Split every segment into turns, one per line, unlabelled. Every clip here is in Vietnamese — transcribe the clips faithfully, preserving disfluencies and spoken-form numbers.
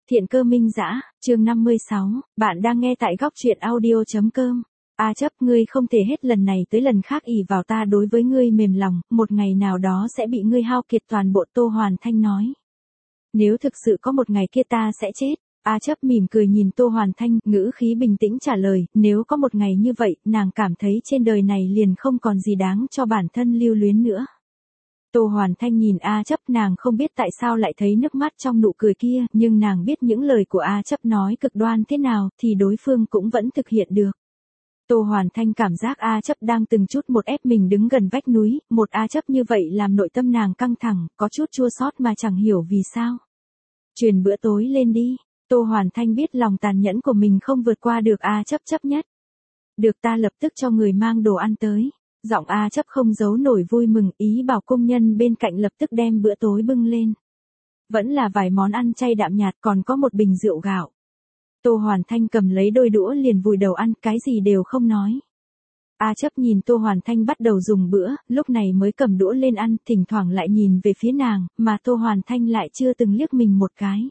Thiện cơ minh dã, chương năm mươi sáu, bạn đang nghe tại góc truyện audio.com. A chấp, ngươi không thể hết lần này tới lần khác ỷ vào ta đối với ngươi mềm lòng, một ngày nào đó sẽ bị ngươi hao kiệt toàn bộ. Tô Hoàn Thanh nói. Nếu thực sự có một ngày kia ta sẽ chết. A chấp mỉm cười nhìn Tô Hoàn Thanh, ngữ khí bình tĩnh trả lời, nếu có một ngày như vậy, nàng cảm thấy trên đời này liền không còn gì đáng cho bản thân lưu luyến nữa. Tô Hoàn Thanh nhìn A chấp, nàng không biết tại sao lại thấy nước mắt trong nụ cười kia, nhưng nàng biết những lời của A chấp nói cực đoan thế nào, thì đối phương cũng vẫn thực hiện được. Tô Hoàn Thanh cảm giác A chấp đang từng chút một ép mình đứng gần vách núi, một A chấp như vậy làm nội tâm nàng căng thẳng, có chút chua xót mà chẳng hiểu vì sao. Truyền bữa tối lên đi. Tô Hoàn Thanh biết lòng tàn nhẫn của mình không vượt qua được A chấp chấp nhất. Được, ta lập tức cho người mang đồ ăn tới. Giọng A chấp không giấu nổi vui mừng, ý bảo công nhân bên cạnh lập tức đem bữa tối bưng lên. Vẫn là vài món ăn chay đạm nhạt, còn có một bình rượu gạo. Tô Hoàn Thanh cầm lấy đôi đũa liền vùi đầu ăn, cái gì đều không nói. A chấp nhìn Tô Hoàn Thanh bắt đầu dùng bữa, lúc này mới cầm đũa lên ăn, thỉnh thoảng lại nhìn về phía nàng, mà Tô Hoàn Thanh lại chưa từng liếc mình một cái.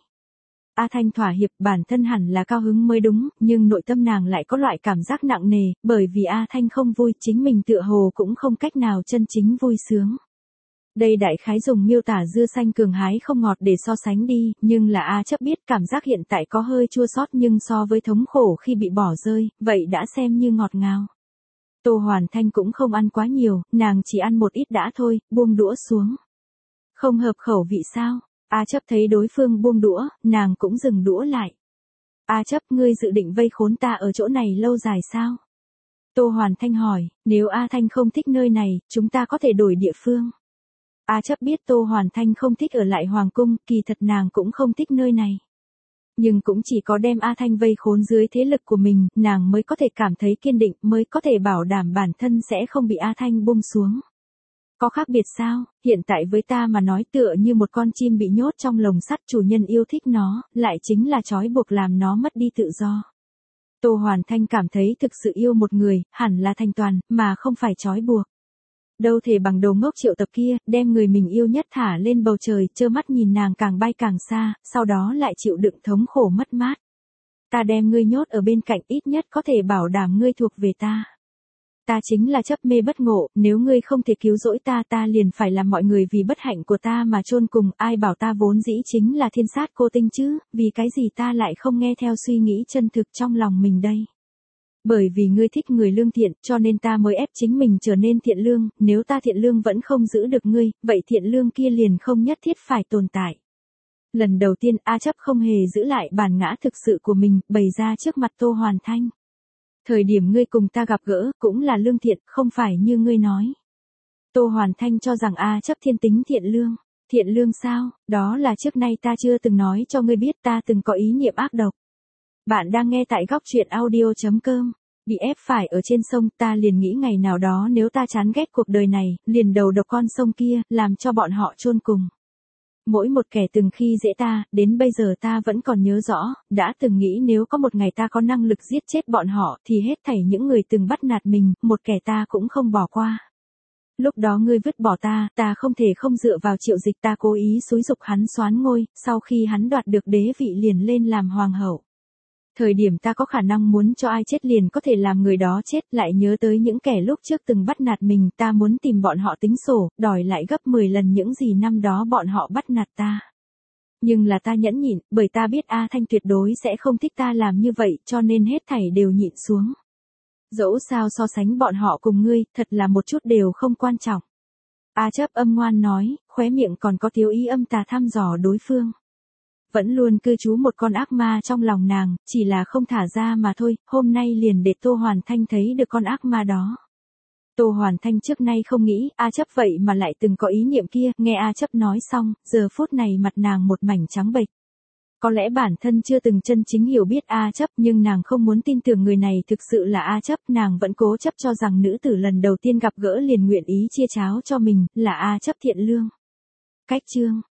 A Thanh thỏa hiệp, bản thân hẳn là cao hứng mới đúng, nhưng nội tâm nàng lại có loại cảm giác nặng nề, bởi vì A Thanh không vui, chính mình tựa hồ cũng không cách nào chân chính vui sướng. Đây đại khái dùng miêu tả dưa xanh cường hái không ngọt để so sánh đi, nhưng là A chấp biết cảm giác hiện tại có hơi chua xót, nhưng so với thống khổ khi bị bỏ rơi, vậy đã xem như ngọt ngào. Tô Hoàn Thanh cũng không ăn quá nhiều, nàng chỉ ăn một ít đã thôi, buông đũa xuống. Không hợp khẩu vị sao? A chấp thấy đối phương buông đũa, nàng cũng dừng đũa lại. A chấp, ngươi dự định vây khốn ta ở chỗ này lâu dài sao? Tô Hoàn Thanh hỏi, nếu A Thanh không thích nơi này, chúng ta có thể đổi địa phương. A chấp biết Tô Hoàn Thanh không thích ở lại Hoàng Cung, kỳ thật nàng cũng không thích nơi này. Nhưng cũng chỉ có đem A Thanh vây khốn dưới thế lực của mình, nàng mới có thể cảm thấy kiên định, mới có thể bảo đảm bản thân sẽ không bị A Thanh buông xuống. Có khác biệt sao? Hiện tại với ta mà nói tựa như một con chim bị nhốt trong lồng sắt, chủ nhân yêu thích nó, lại chính là trói buộc làm nó mất đi tự do. Tô Hoàn Thanh cảm thấy thực sự yêu một người, hẳn là thành toàn, mà không phải trói buộc. Đâu thể bằng đồ ngốc Triệu Tập kia, đem người mình yêu nhất thả lên bầu trời, trơ mắt nhìn nàng càng bay càng xa, sau đó lại chịu đựng thống khổ mất mát. Ta đem ngươi nhốt ở bên cạnh, ít nhất có thể bảo đảm ngươi thuộc về ta. Ta chính là chấp mê bất ngộ, nếu ngươi không thể cứu rỗi ta, ta liền phải làm mọi người vì bất hạnh của ta mà chôn cùng, ai bảo ta vốn dĩ chính là thiên sát cô tinh chứ, vì cái gì ta lại không nghe theo suy nghĩ chân thực trong lòng mình đây. Bởi vì ngươi thích người lương thiện, cho nên ta mới ép chính mình trở nên thiện lương, nếu ta thiện lương vẫn không giữ được ngươi, vậy thiện lương kia liền không nhất thiết phải tồn tại. Lần đầu tiên A chấp không hề giữ lại bản ngã thực sự của mình, bày ra trước mặt Tô Hoàn Thanh. Thời điểm ngươi cùng ta gặp gỡ, cũng là lương thiện, không phải như ngươi nói. Tô Hoàn Thanh cho rằng A chấp thiên tính thiện lương. Thiện lương sao? Đó là trước nay ta chưa từng nói cho ngươi biết, ta từng có ý niệm ác độc. Bạn đang nghe tại góc truyện audio.com. Bị ép phải ở trên sông, ta liền nghĩ ngày nào đó nếu ta chán ghét cuộc đời này, liền đầu độc con sông kia, làm cho bọn họ chôn cùng. Mỗi một kẻ từng khi dễ ta, đến bây giờ ta vẫn còn nhớ rõ, đã từng nghĩ nếu có một ngày ta có năng lực giết chết bọn họ, thì hết thảy những người từng bắt nạt mình, một kẻ ta cũng không bỏ qua. Lúc đó ngươi vứt bỏ ta, ta không thể không dựa vào Triệu Dịch, ta cố ý xúi giục hắn soán ngôi, sau khi hắn đoạt được đế vị liền lên làm hoàng hậu. Thời điểm ta có khả năng muốn cho ai chết liền có thể làm người đó chết, lại nhớ tới những kẻ lúc trước từng bắt nạt mình, ta muốn tìm bọn họ tính sổ, đòi lại gấp mười lần những gì năm đó bọn họ bắt nạt ta. Nhưng là ta nhẫn nhịn, bởi ta biết A Thanh tuyệt đối sẽ không thích ta làm như vậy, cho nên hết thảy đều nhịn xuống. Dẫu sao so sánh bọn họ cùng ngươi, thật là một chút đều không quan trọng. A chấp âm ngoan nói, khóe miệng còn có thiếu ý âm tà thăm dò đối phương. Vẫn luôn cư trú một con ác ma trong lòng nàng, chỉ là không thả ra mà thôi, hôm nay liền để Tô Hoàn Thanh thấy được con ác ma đó. Tô Hoàn Thanh trước nay không nghĩ, A chấp vậy mà lại từng có ý niệm kia, nghe A chấp nói xong, giờ phút này mặt nàng một mảnh trắng bệch. Có lẽ bản thân chưa từng chân chính hiểu biết A chấp, nhưng nàng không muốn tin tưởng người này thực sự là A chấp, nàng vẫn cố chấp cho rằng nữ tử lần đầu tiên gặp gỡ liền nguyện ý chia cháo cho mình, là A chấp thiện lương. Cách chương